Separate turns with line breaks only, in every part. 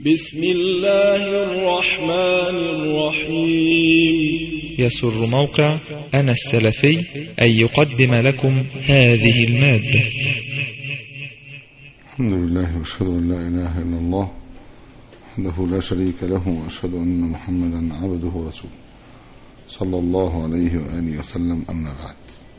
بسم الله الرحمن الرحيم.
يسر موقع أنا السلفي أن يقدم لكم هذه المادة.
الحمد لله وأشهد أن لا إله إلا الله وحده لا شريك له، وأشهد أن محمدا عبده ورسوله صلى الله عليه وآله وسلم. أما بعد،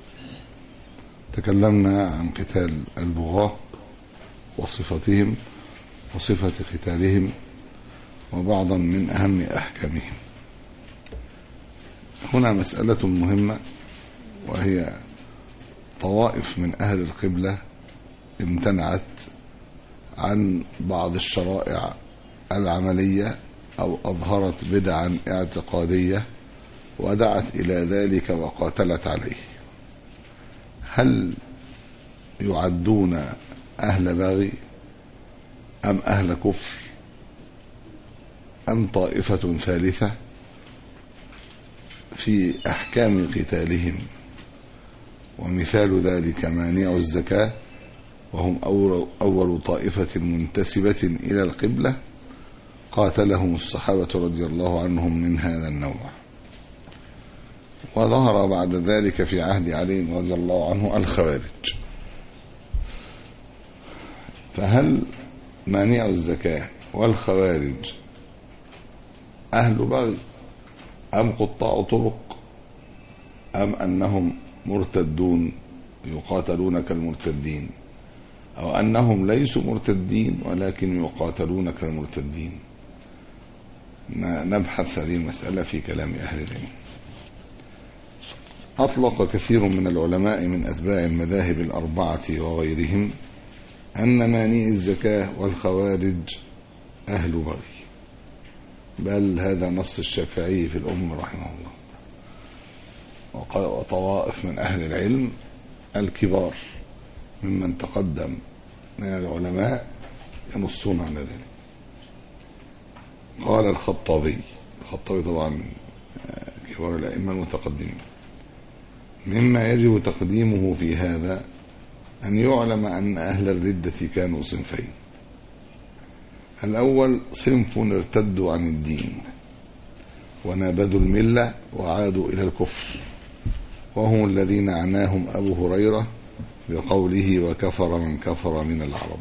تكلمنا عن قتال البغاة وصفتهم وصفة قتالهم وبعضا من أهم أحكامهم. هنا مسألة مهمة، وهي طوائف من أهل القبلة امتنعت عن بعض الشرائع العملية أو أظهرت بدعا اعتقادية ودعت إلى ذلك وقاتلت عليه. هل يعدون أهل بغي أم أهل كفر أم طائفة ثالثة في أحكام قتالهم؟ ومثال ذلك مانع الزكاة، وهم أول طائفة منتسبة إلى القبلة قاتلهم الصحابة رضي الله عنهم من هذا النوع. وظهر بعد ذلك في عهد علي رضي الله عنه الخوارج. فهل مانع الزكاة والخوارج أهل بغي أم قطاع طرق أم أنهم مرتدون يقاتلون كالمرتدين، أو أنهم ليسوا مرتدين ولكن يقاتلون كالمرتدين؟ نبحث هذه المسألة في كلام أهل العلم. أطلق كثير من العلماء من أتباع المذاهب الأربعة وغيرهم أن مانع الزكاة والخوارج أهل بغي، بل هذا نص الشافعي في الأم رحمه الله. وطوائف من أهل العلم الكبار ممن تقدم من العلماء ينصون على ذلك. قال الخطابي طبعا من كبار الأئمة المتقدمين: مما يجب تقديمه في هذا أن يعلم أن أهل الردة كانوا صنفين. الأول صنف ارتدوا عن الدين ونابذوا الملة وعادوا إلى الكفر، وهم الذين عناهم أبو هريرة بقوله: وكفر من كفر من العرب.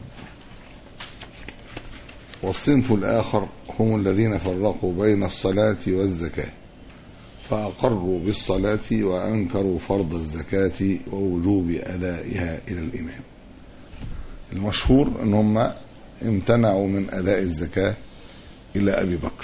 والصنف الآخر هم الذين فرقوا بين الصلاة والزكاة، فأقروا بالصلاة وأنكروا فرض الزكاة ووجوب أدائها إلى الإمام. المشهور أنهم امتنعوا من أداء الزكاة إلى أبي بكر.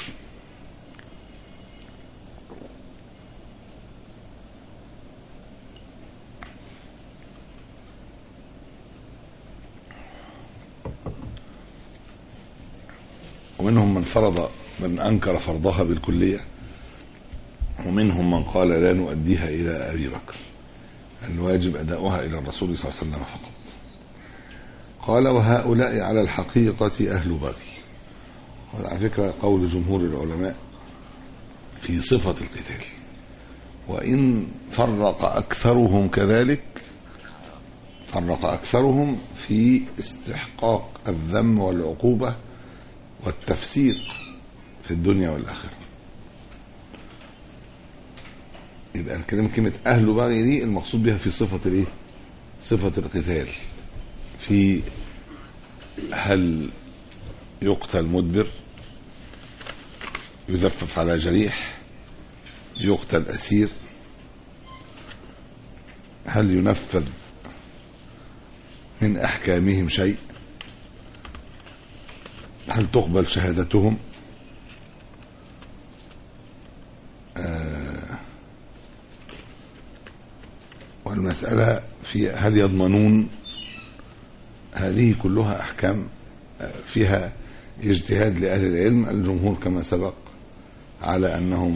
ومنهم من أنكر فرضها بالكلية، ومنهم من قال لا نؤديها إلى أبي بكر، الواجب أداؤها إلى الرسول صلى الله عليه وسلم فقط. قال: وهؤلاء على الحقيقة أهل بغي. وعلى فكرة قول جمهور العلماء في صفة القتال، وإن فرق أكثرهم كذلك، فرق أكثرهم في استحقاق الذم والعقوبة والتفسيق في الدنيا والآخرة. يبقى كلمة أهل بغي دي المقصود بها في صفة صفة القتال. في هل يقتل مدبر، يزفف على جريح، يقتل أسير، هل ينفذ من أحكامهم شيء، هل تقبل شهادتهم، والمسألة في هل يضمنون. هذه كلها أحكام فيها اجتهاد لأهل العلم. الجمهور كما سبق على أنهم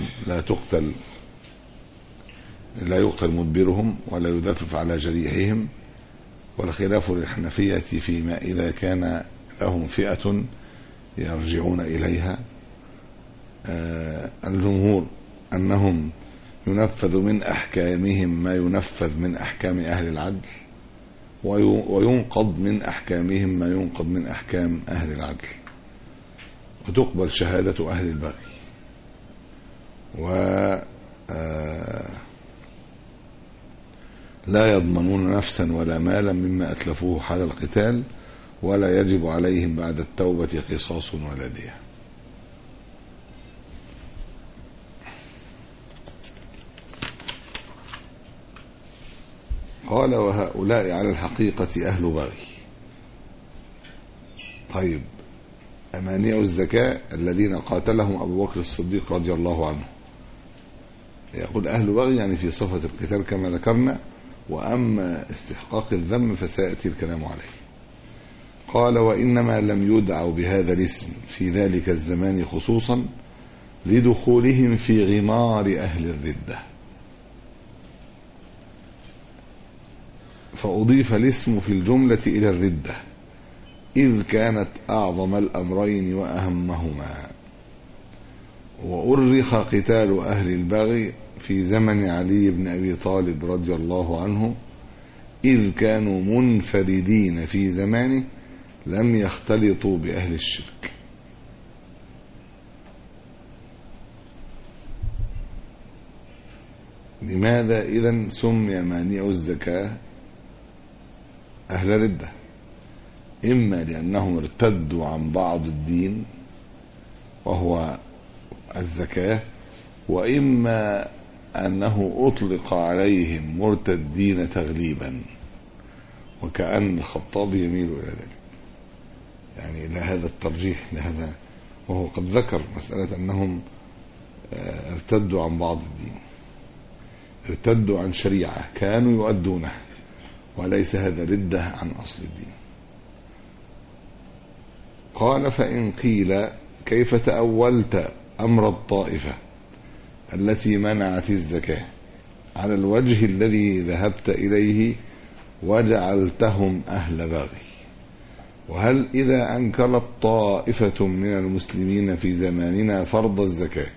لا يقتل مدبرهم ولا يدفف على جريحهم، والخلاف للحنفية فيما إذا كان لهم فئة يرجعون إليها. الجمهور أنهم ينفذ من أحكامهم ما ينفذ من أحكام أهل العدل، وينقض من أحكامهم ما ينقض من أحكام أهل العدل. وتقبل شهادة أهل البغي، لا يضمنون نفسا ولا مالا مما أتلفوه حال القتال، ولا يجب عليهم بعد التوبة قصاص ولا دية. قال وهؤلاء على الحقيقة أهل بغي. طيب، أمانع الزكاة الذين قاتلهم أبو بكر الصديق رضي الله عنه، يقول أهل بغي يعني في صفة القتال كما ذكرنا، وأما استحقاق الذم فسيأتي الكلام عليه. قال وإنما لم يدعوا بهذا الاسم في ذلك الزمان خصوصا لدخولهم في غمار أهل الردة، فأضيف الاسم في الجملة إلى الردة إذ كانت أعظم الأمرين وأهمهما، وأرخ قتال أهل البغي في زمن علي بن أبي طالب رضي الله عنه إذ كانوا منفردين في زمانه لم يختلطوا بأهل الشرك. لماذا إذن سمي مانع الزكاة أهل ردة؟ إما لأنهم ارتدوا عن بعض الدين وهو الزكاة، وإما أنه أطلق عليهم مرتدين تغليبا، وكأن الخطاب يميل إلى ذلك، يعني إلى هذا الترجيح لهذا، وهو قد ذكر مسألة أنهم ارتدوا عن بعض الدين، ارتدوا عن شريعة كانوا يؤدونه، وليس هذا ردة عن أصل الدين. قال فإن قيل كيف تأولت أمر الطائفة التي منعت الزكاة على الوجه الذي ذهبت إليه وجعلتهم أهل بغي؟ وهل إذا أنكرت طائفة من المسلمين في زماننا فرض الزكاة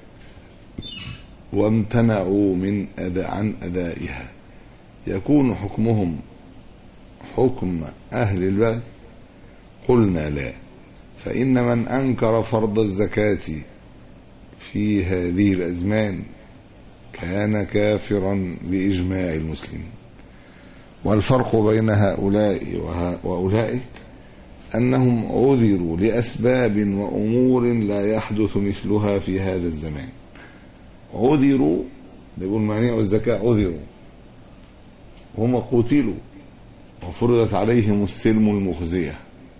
وامتنعوا عن أدائها يكون حكمهم حكم أهل البغي؟ قلنا لا، فإن من أنكر فرض الزكاة في هذه الأزمان كان كافرا بإجماع المسلمين. والفرق بين هؤلاء وأولئك أنهم عذروا لأسباب وأمور لا يحدث مثلها في هذا الزمان. عذروا، يقول مانع الزكاة عذروا، هم قتلوا وفرضت عليهم السلم المخزية،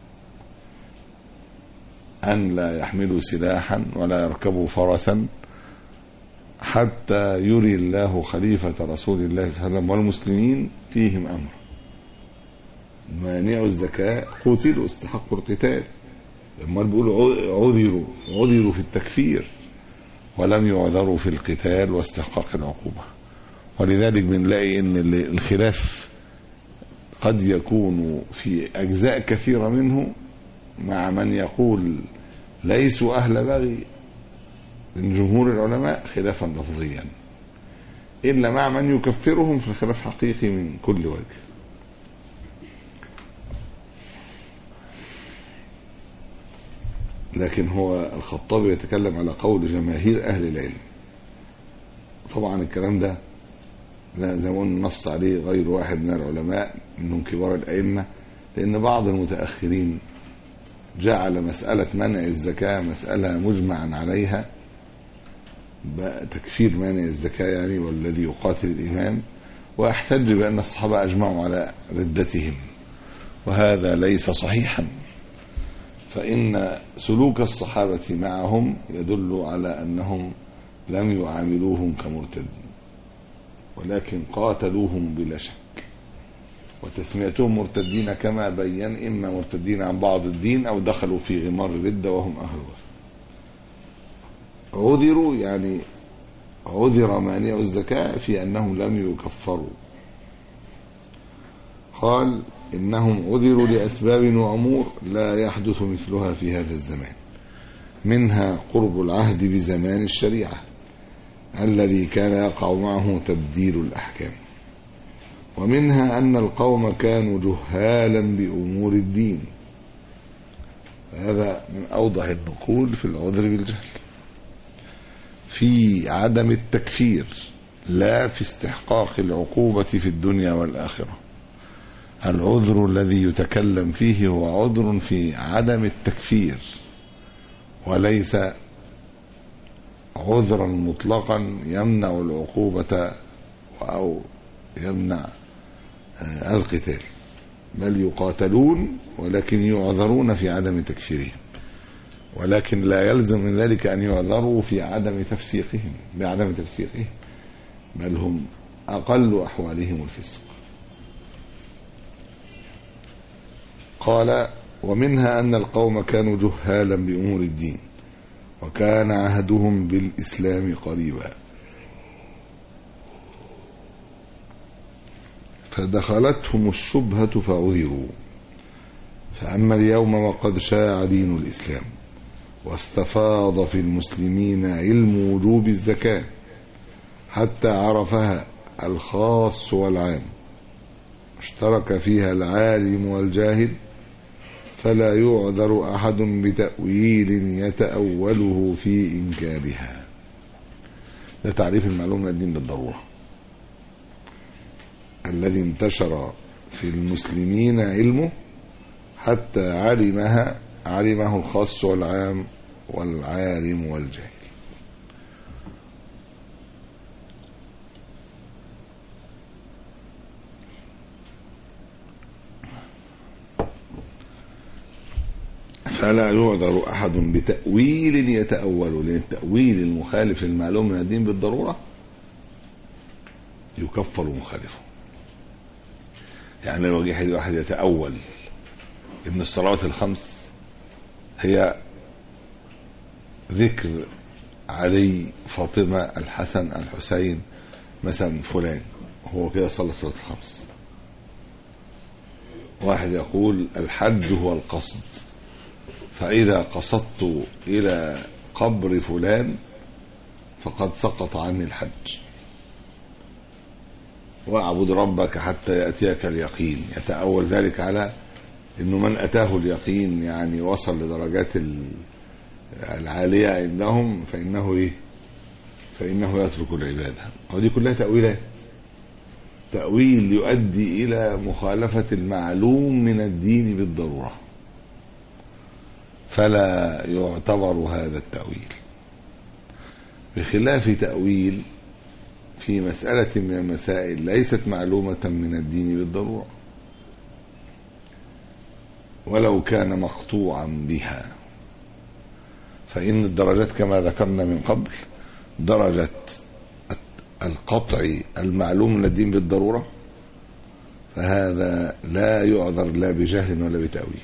أن لا يحملوا سلاحا ولا يركبوا فرسا حتى يري الله خليفة رسول الله صلى الله عليه وسلم والمسلمين فيهم أمر. مانع الزكاة قتلوا استحقوا القتال، لما بيقولوا عذروا في التكفير ولم يعذروا في القتال واستحقاق العقوبة. ولذلك بنلاقي ان الخلاف قد يكون في أجزاء كثيرة منه مع من يقول ليسوا أهل بغي من جمهور العلماء خلافا لفظيا، إلا مع من يكفرهم في الخلاف حقيقي من كل وجه. لكن هو الخطابي يتكلم على قول جماهير أهل العلم. طبعا الكلام ده زي ما قلنا نص عليه غير واحد من العلماء منهم كبار الأئمة، لأن بعض المتأخرين جعل مسألة منع الزكاة مسألة مجمعا عليها، تكفير مانع الزكاة يعني والذي يقاتل الإمام، ويحتج بأن الصحابة أجمعوا على ردتهم، وهذا ليس صحيحا، فإن سلوك الصحابة معهم يدل على أنهم لم يعاملوهم كمرتدين، ولكن قاتلوهم بلا شك، وتسميتهم مرتدين كما بين إما مرتدين عن بعض الدين أو دخلوا في غمار الردة وهم أهل وفر. عذروا يعني عذر مانع الزكاة في أنهم لم يكفروا. قال إنهم عذروا لأسباب وأمور لا يحدث مثلها في هذا الزمان، منها قرب العهد بزمان الشريعة الذي كان يقع معه تبديل الأحكام، ومنها أن القوم كانوا جهالا بأمور الدين هذا من أوضح النقول في العذر بالجهل، في عدم التكفير لا في استحقاق العقوبة في الدنيا والآخرة. العذر الذي يتكلم فيه هو عذر في عدم التكفير، وليس عذرا مطلقا يمنع العقوبة أو يمنع القتال، بل يقاتلون ولكن يعذرون في عدم تكفيرهم، ولكن لا يلزم من ذلك أن يعذروا في عدم تفسيقهم بل هم أقل أحوالهم الفسق. قال: ومنها أن القوم كانوا جهالا بأمور الدين، وكان عهدهم بالإسلام قريبا، فدخلتهم الشبهة فعذروا. فأما اليوم وقد شاع دين الإسلام واستفاض في المسلمين علم وجوب الزكاة حتى عرفها الخاص والعام، اشترك فيها العالم والجاهل، فلا يعذر أحد بتأويل يتأوله في إنكارها. ده تعريف المعلوم من الدين بالضرورة الذي انتشر في المسلمين علمه حتى علمه الخاص والعام والعالم والجاهل. فلا يعذر أحد بتأويل يتأول، لأن التأويل المخالف للمعلوم من الدين بالضرورة يكفر مخالفه. يعني لو جه واحد يتأول إن الصلوات الخمس هي ذكر علي فاطمة الحسن الحسين مثلا فلان، هو كده صلى الصلاة الخمس. واحد يقول الحج هو القصد، فإذا قصدت إلى قبر فلان فقد سقط عني الحج. واعبد ربك حتى يأتيك اليقين، يتأول ذلك على إنه من أتاه اليقين يعني وصل لدرجات العالية عندهم فإنه يترك العبادة. ودي كلها تأويلات، تأويل يؤدي إلى مخالفة المعلوم من الدين بالضرورة، فلا يعتبر هذا التأويل، بخلاف تأويل في مسألة من المسائل ليست معلومة من الدين بالضرورة ولو كان مقطوعا بها. فإن الدرجات كما ذكرنا من قبل، درجة القطع المعلوم من الدين بالضرورة فهذا لا يعذر لا بجهل ولا بتأويل،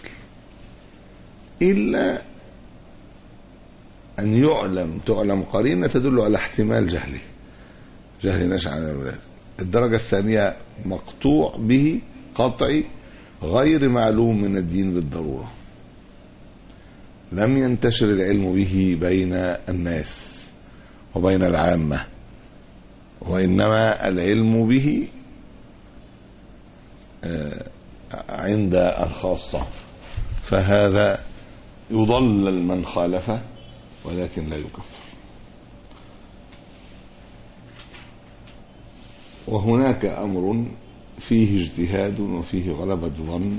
إلا أن تعلم قرينة تدل على احتمال جهل نشأ عن الولادة. الدرجة الثانية مقطوع به قطعي غير معلوم من الدين بالضرورة، لم ينتشر العلم به بين الناس وبين العامة، وإنما العلم به عند الخاصة، فهذا يضلل من خالفه ولكن لا يكفر. وهناك أمر فيه اجتهاد وفيه غلبة ظن،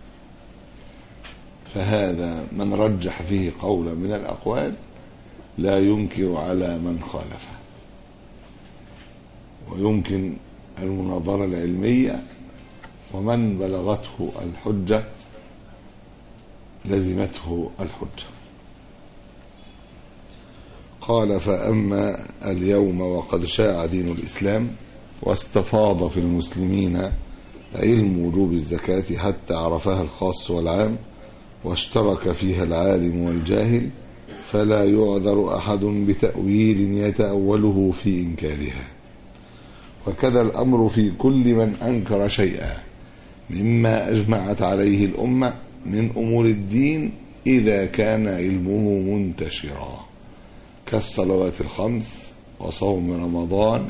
فهذا من رجح فيه قولا من الأقوال لا ينكر على من خالفه، ويمكن المناظرة العلمية، ومن بلغته الحجة لزمته الحجة. قال: فأما اليوم وقد شاع دين الإسلام واستفاض في المسلمين علم وجوب الزكاة حتى عرفها الخاص والعام واشترك فيها العالم والجاهل، فلا يعذر أحد بتأويل يتأوله في إنكارها. وكذا الأمر في كل من أنكر شيئا مما أجمعت عليه الأمة من أمور الدين إذا كان علمه منتشرا، كالصلوات الخمس وصوم رمضان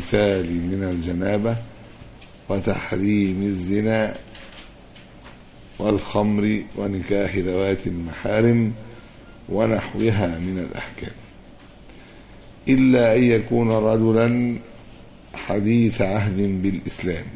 والاغتسال من الجنابة وتحريم الزنا والخمر ونكاح ذوات المحارم ونحوها من الأحكام، إلا أن يكون رجلا حديث عهد بالإسلام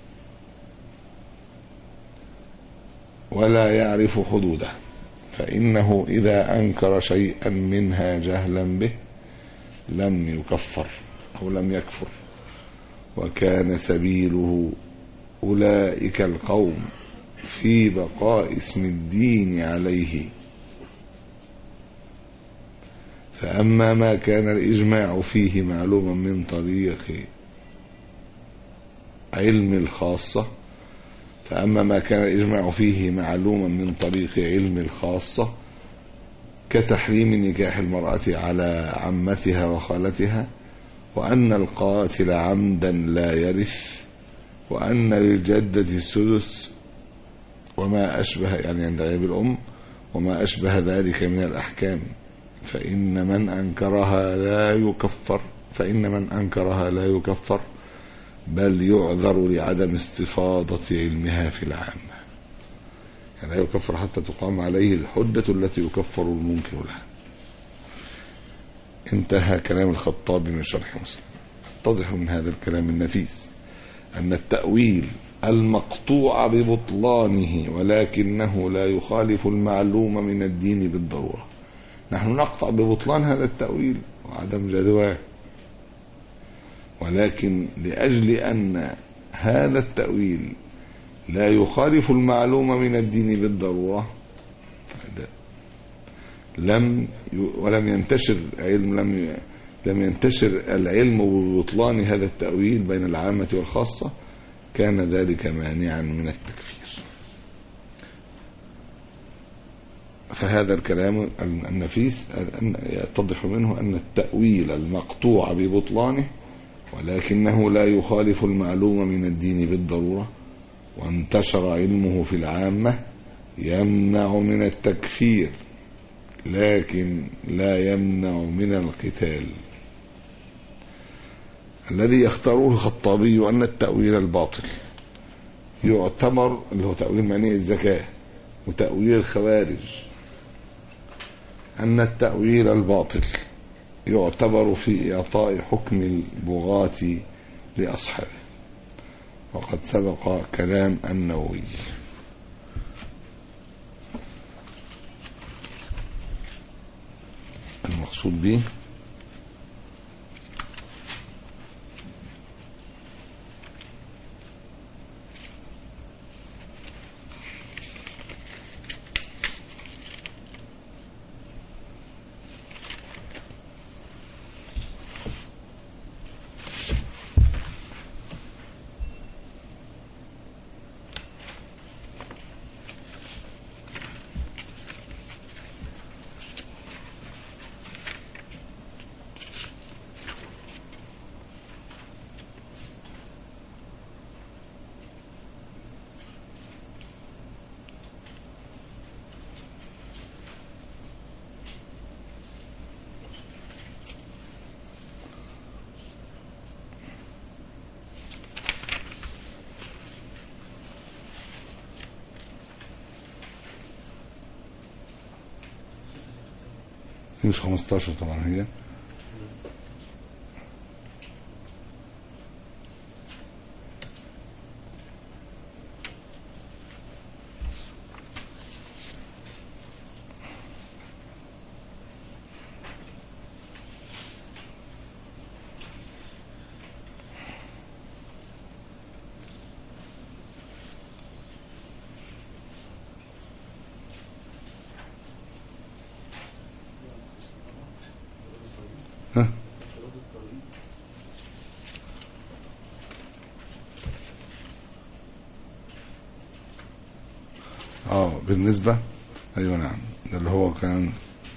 ولا يعرف حدوده، فإنه إذا أنكر شيئا منها جهلا به لم يكفر أو لم يكفر، وكان سبيله أولئك القوم في بقاء اسم الدين عليه. فأما ما كان الإجماع فيه معلوما من طريق علم الخاصة كتحريم نكاح المرأة على عمتها وخالتها، وأن القاتل عمدا لا يرث، وأن للجدة السدس وما أشبه، يعني عند غياب الأم، وما أشبه ذلك من الأحكام، فإن من أنكرها لا يكفر بل يعذر لعدم استفاضة علمها في العامة، يعني لا يكفر حتى تقام عليه الحجة التي يكفر المنكر لها. انتهى كلام الخطابي من شرح مسلم. يتضح من هذا الكلام النفيس أن التأويل المقطوع ببطلانه ولكنه لا يخالف المعلوم من الدين بالضرورة. نحن نقطع ببطلان هذا التأويل وعدم جدواه، ولكن لأجل أن هذا التأويل لا يخالف المعلوم من الدين بالضرورة ولم ينتشر العلم ببطلان هذا التأويل بين العامة والخاصة، كان ذلك مانعا من التكفير. فهذا الكلام النفيس يتضح منه أن التأويل المقطوع ببطلانه ولكنه لا يخالف المعلوم من الدين بالضرورة وانتشر علمه في العامة يمنع من التكفير لكن لا يمنع من القتال. الذي يختاره الخطابي أن التأويل الباطل يعتبر، اللي هو تأويل مانع الزكاة وتأويل الخوارج، أن التأويل الباطل يعتبر في إعطاء حكم البغاة لأصحابه، وقد سبق كلام النووي. المقصود به مش 15 طبعا هي بالنسبة أيوة نعم، اللي هو كان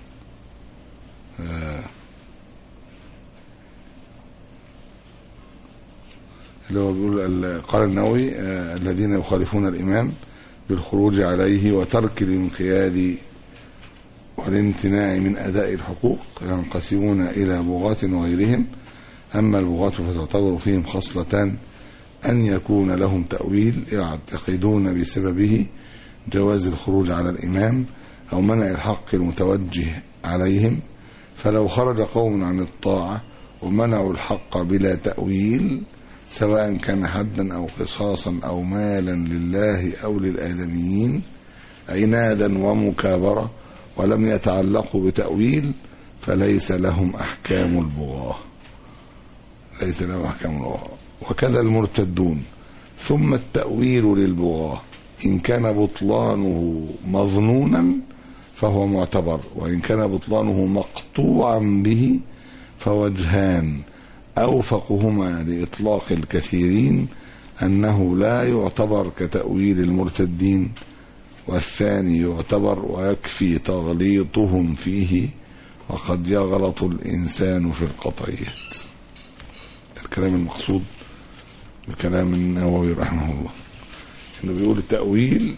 اللي هو بيقول قال النووي الذين يخالفون الإمام بالخروج عليه وترك الانقياد والامتناع من أداء الحقوق ينقسمون إلى بغاة وغيرهم. أما البغاة فتعتبر فيهم خصلتان: أن يكون لهم تأويل يعتقدون بسببه جواز الخروج على الإمام أو منع الحق المتوجه عليهم، فلو خرج قوم عن الطاعة ومنعوا الحق بلا تأويل، سواء كان حدا أو قصاصا أو مالا لله أو للآدميين، عنادا ومكابرة، ولم يتعلقوا بتأويل، فليس لهم أحكام البغاة. ليس لهم أحكام البغاة. وكذا المرتدون. ثم التأويل للبغاة إن كان بطلانه مظنونا فهو معتبر، وإن كان بطلانه مقطوعا به فوجهان، أوفقهما لإطلاق الكثيرين أنه لا يعتبر كتأويل المرتدين، والثاني يعتبر ويكفي تغليطهم فيه، وقد يغلط الإنسان في القطعيات. الكلام المقصود بكلام النووي رحمه الله إنه بيقول التأويل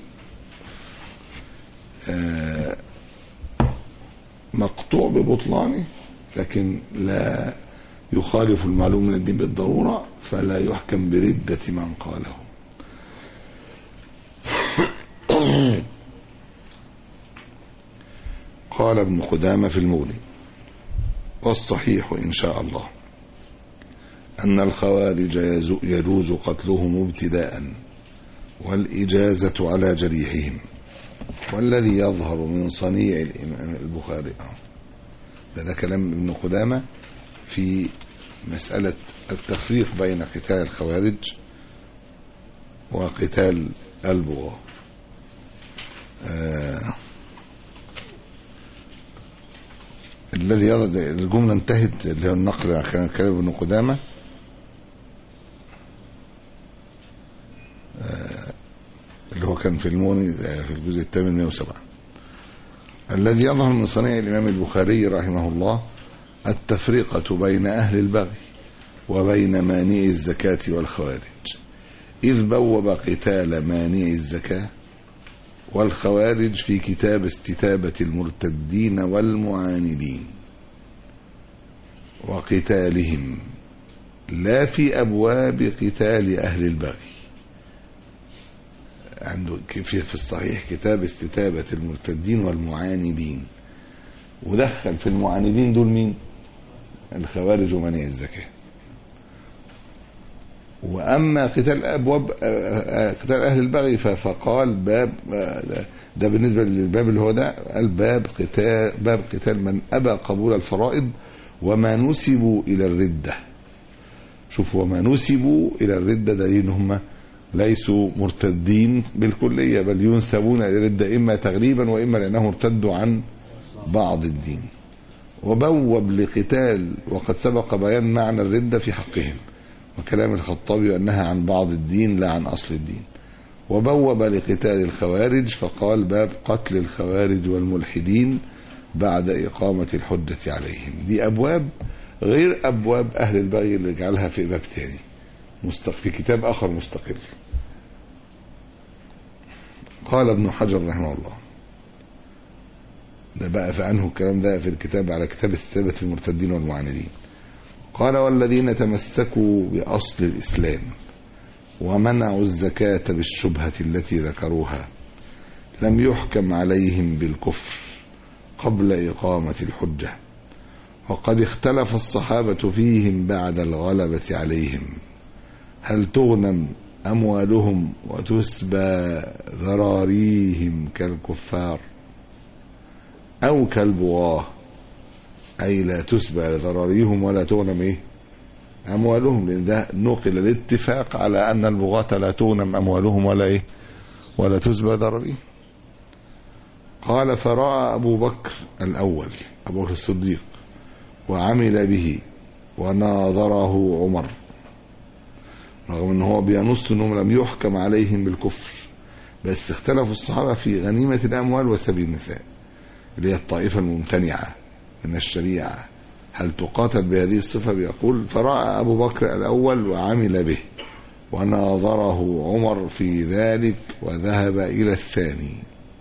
مقطوع ببطلانه، لكن لا يخالف المعلوم من الدين بالضرورة، فلا يحكم بردة من قاله. قال ابن قدامة في المغني: والصحيح إن شاء الله أن الخوارج يجوز قتلهم ابتداء، والإجازة على جريحهم، والذي يظهر من صنيع الإمام البخاري. هذا كلام ابن قدامة في مسألة التفريق بين قتال الخوارج وقتال البغاة. الذي الجملة انتهت، اللي هو النقل عن كلام ابن قدامة، اللي هو كان في المغني في الجزء الثامن 107. الذي يظهر من صنيع الإمام البخاري رحمه الله التفرقة بين أهل البغي وبين مانع الزكاة والخوارج، إذ بوب قتال مانع الزكاة والخوارج في كتاب استتابة المرتدين والمعاندين وقتالهم، لا في أبواب قتال أهل البغي. عنده في الصحيح كتاب استتابة المرتدين والمعاندين، ودخل في المعاندين دول مين؟ الخوارج ومنع الزكاة. وأما قتال أبواب قتال أهل البغي فقال باب، ده بالنسبة للباب اللي هو ده، الباب باب قتال من أبى قبول الفرائض وما نسبوا إلى الردة. شوفوا، وما نسبوا إلى الردة ده إنهم ليسوا مرتدين بالكلية، بل ينسبون إلى الردة إما تغليبا وإما لأنهم ارتدوا عن بعض الدين. وبوب لقتال، وقد سبق بيان معنى الردة في حقهم، وكلام الخطابي أنها عن بعض الدين لا عن أصل الدين. وبوب لقتال الخوارج فقال باب قتل الخوارج والملحدين بعد إقامة الحجة عليهم. دي أبواب غير أبواب أهل البغي اللي جعلها في باب ثاني في كتاب آخر مستقل. قال ابن حجر رحمه الله، ده بقى فعنه الكلام ده في الكتاب على كتاب استتابة المرتدين والمعاندين. قال: والذين تمسكوا بأصل الإسلام ومنعوا الزكاة بالشبهة التي ذكروها لم يحكم عليهم بالكفر قبل إقامة الحجة، وقد اختلف الصحابة فيهم بعد الغلبة عليهم، هل تغنم أموالهم وتسبى ذراريهم كالكفار أو كالبغاة، أي لا تسبى ذراريهم ولا تغنم أموالهم، لأن ده نقل الاتفاق على أن البغاة لا تغنم أموالهم ولا تسبى ذراريهم. قال: فرأى أبو بكر الأول، أبو بكر الصديق، وعمل به وناظره عمر، رغم أنه هو بينص أنهم لم يحكم عليهم بالكفر، بس اختلفوا الصحابة في غنيمة الأموال وسبي النساء، اللي هي الطائفة الممتنعة من الشريعة، هل تقاتل بهذه الصفة؟ بيقول: فرأى أبو بكر الأول وعمل به وناظره عمر في ذلك وذهب إلى الثاني،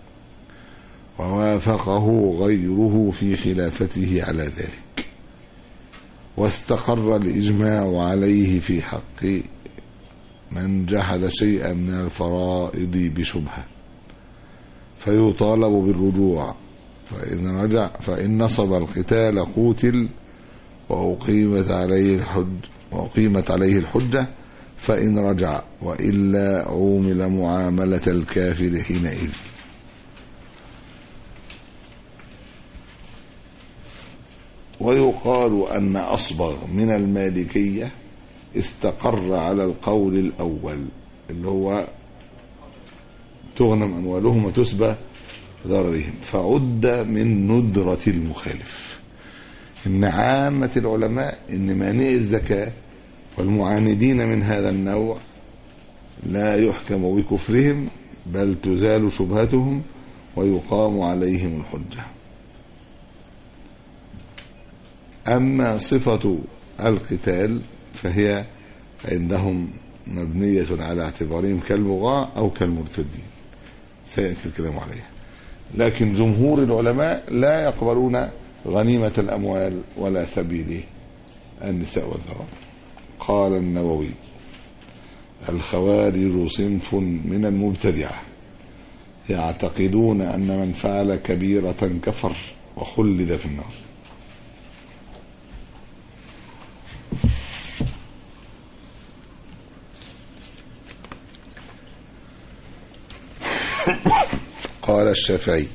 ووافقه غيره في خلافته على ذلك، واستقر الإجماع عليه في حق من جحد شيئا من الفرائض بشبهة، فيطالب بالرجوع، فإن نصب القتال قوتل وأقيمت عليه الحجة فإن رجع، وإلا عومل معاملة الكافر حينئذ. ويقال أن أصبغ من المالكية استقر على القول الأول اللي هو تغنم أموالهم وتسبى ضررهم، فعد من ندرة المخالف. إن عامة العلماء إن مانع الزكاة والمعاندين من هذا النوع لا يحكم بكفرهم، بل تزال شبهتهم ويقام عليهم الحجة. أما صفة القتال فهي عندهم مبنية على اعتبارهم كالبغاة أو كالمرتدين، سيأتي الكلام عليها. لكن جمهور العلماء لا يقبلون غنيمة الأموال ولا سبيل النساء والذراري. قال النووي: الخوارج صنف من المبتدعة يعتقدون أن من فعل كبيرة كفر وخلد في النار. قال الشافعي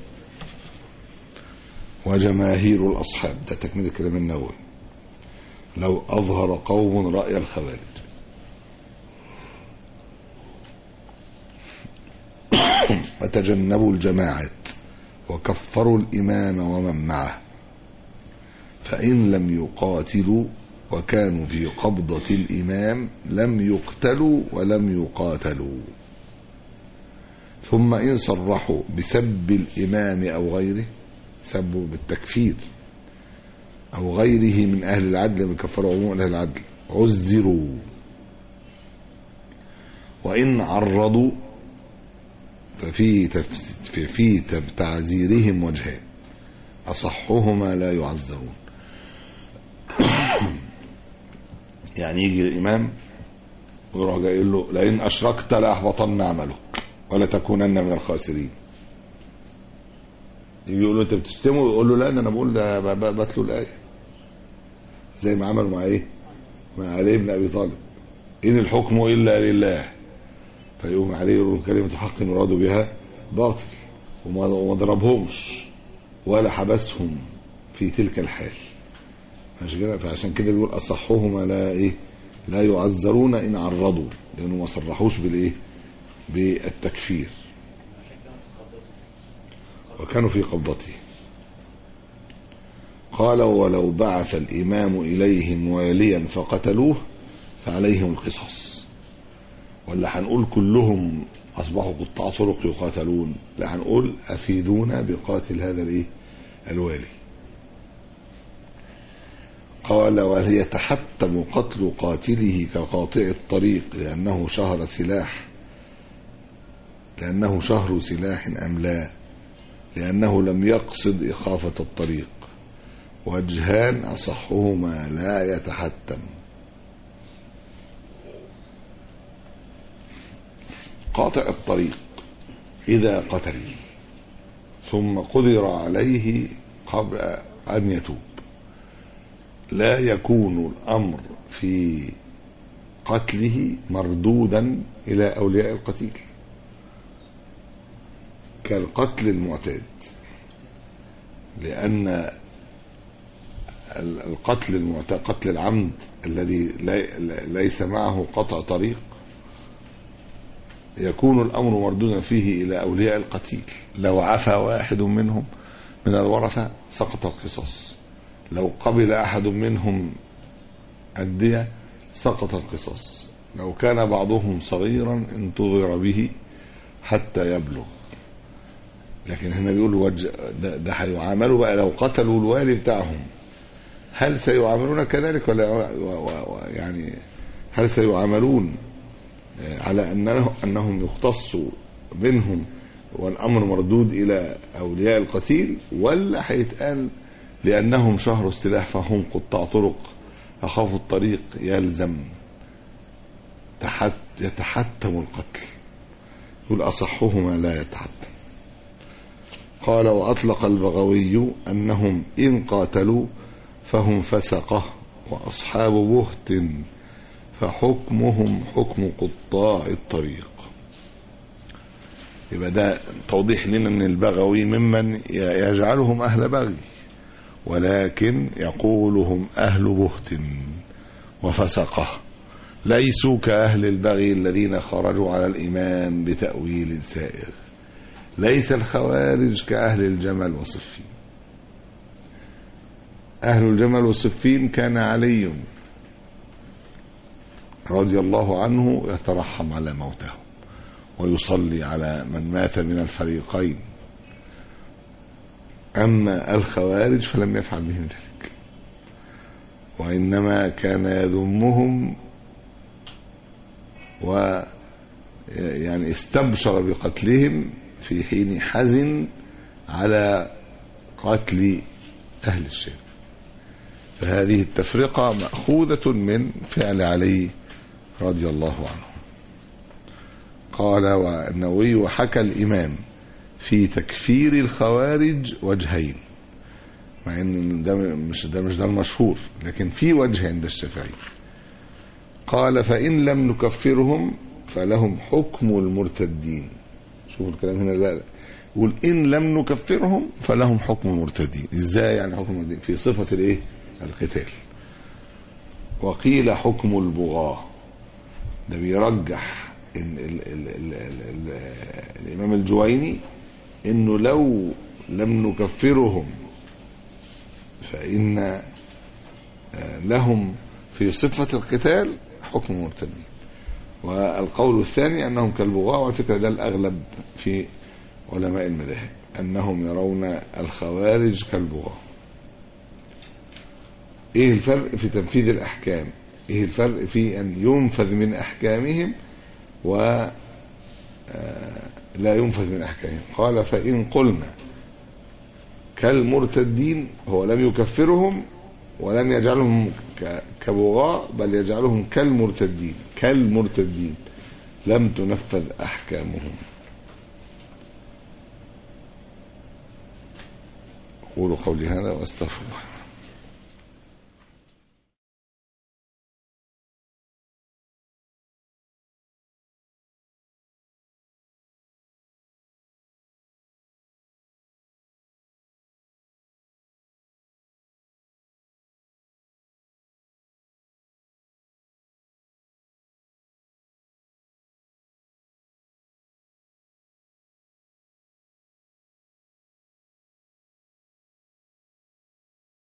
وجماهير الأصحاب، ده تكمل كلام النووي: لو أظهر قوم رأي الخوارج وتجنبوا الجماعات وكفروا الإمام ومن معه، فإن لم يقاتلوا وكانوا في قبضة الإمام لم يقتلوا ولم يقاتلوا، ثم إن صرحوا بسب الإمام أو غيره، سبوا بالتكفير، أو غيره من أهل العدل من كفروا عموم أهل العدل، عزروا. وإن عرضوا ففي تعزيرهم وجهان، أصحهما لا يعزرون. يعني يجي الإمام ويروح جاي يقول له: لئن أشركت لأحبطن عملك ولا تكونن من الخاسرين. يجي يقول له: أنت بتشتمه؟ يقول له: لا، أنا بقول بتلو الآية، زي ما عملوا مع إيه؟ مع علي بن أبي طالب: إن الحكم إلا لله. فيقوم عليه يقول: كلمة حق يراد بها باطل، وما ضربهمش ولا حبسهم في تلك الحال. فعشان كده بيقول: أصحهما لا يعذرون إن عرضوا، لأنه ما صرحوش بالتكفير وكانوا في قبضته. قال: ولو بعث الإمام إليهم واليا فقتلوه فعليهم القصاص. ولا هنقول كلهم أصبحوا قطاع طرق يقاتلون؟ لا، هنقول أفيدونا بقاتل هذا الوالي. قال: ويتحتم قتل قاتله كقاطع الطريق لأنه شهر سلاح أم لا، لأنه لم يقصد إخافة الطريق. وجهان أصحهما لا يتحتم. قاطع الطريق إذا قتل ثم قدر عليه قبل أن يتوب لا يكون الأمر في قتله مردودا إلى أولياء القتيل كالقتل المعتاد، لأن قتل العمد الذي ليس معه قطع طريق يكون الأمر مردودا فيه إلى أولياء القتيل. لو عفى واحد منهم من الورثة سقط القصاص، لو قبل أحد منهم الدية سقط القصاص، لو كان بعضهم صغيرا انتظر به حتى يبلغ. لكن هنا بيقول ده هيعاملوا بقى لو قتلوا الوالي بتاعهم، هل سيعاملون كذلك ولا يعني هل سيعاملون على أنهم يختصوا منهم والأمر مردود إلى أولياء القتيل، ولا هيتقال لأنهم شهروا السلاح فهم قطاع طرق أخافوا الطريق يلزم يتحتم القتل؟ يقول: أصحهما لا يتحتم. قال: وأطلق البغوي أنهم إن قاتلوا فهم فسقة وأصحاب بهت فحكمهم حكم قطاع الطريق. يبقى ده توضيح لنا أن البغوي ممن يجعلهم أهل بغي، ولكن يقولهم أهل بهت وفسقة، ليسوا كأهل البغي الذين خرجوا على الإمام بتأويل سائغ. ليس الخوارج كأهل الجمل وصفين. أهل الجمل وصفين كان علي رضي الله عنه يترحم على موته ويصلي على من مات من الفريقين، أما الخوارج فلم يفعل بهم ذلك، وإنما كان يذمهم ويعني استبشر بقتلهم في حين حزن على قتل أهل الشام. فهذه التفرقة مأخوذة من فعل علي رضي الله عنه. قال والنووي: وحكى الإمام في تكفير الخوارج وجهين، مع ان ده مش المشهور، لكن في وجه عند الشافعي. قال: فإن لم نكفرهم فلهم حكم المرتدين. شوفوا الكلام هنا بقى، يقول إن لم نكفرهم فلهم حكم المرتدين. ازاي يعني حكم المرتدين؟ في صفة الايه؟ القتال. وقيل حكم البغاة. ده بيرجح إن الإمام الجويني إنه لو لم نكفرهم فإن لهم في صفة القتال حكم المرتدين. والقول الثاني أنهم كالبغاة، والفكرة ده الأغلب في علماء المذاهب أنهم يرون الخوارج كالبغاة. إيه الفرق في تنفيذ الأحكام؟ إيه الفرق في أن ينفذ من أحكامهم ولا ينفذ من أحكامهم؟ قال: فإن قلنا كالمرتدين، هو لم يكفرهم ولم يجعلهم كبغاة، بل يجعلهم كالمرتدين لم تنفذ أحكامهم. قولوا قولي هذا واستغفر الله.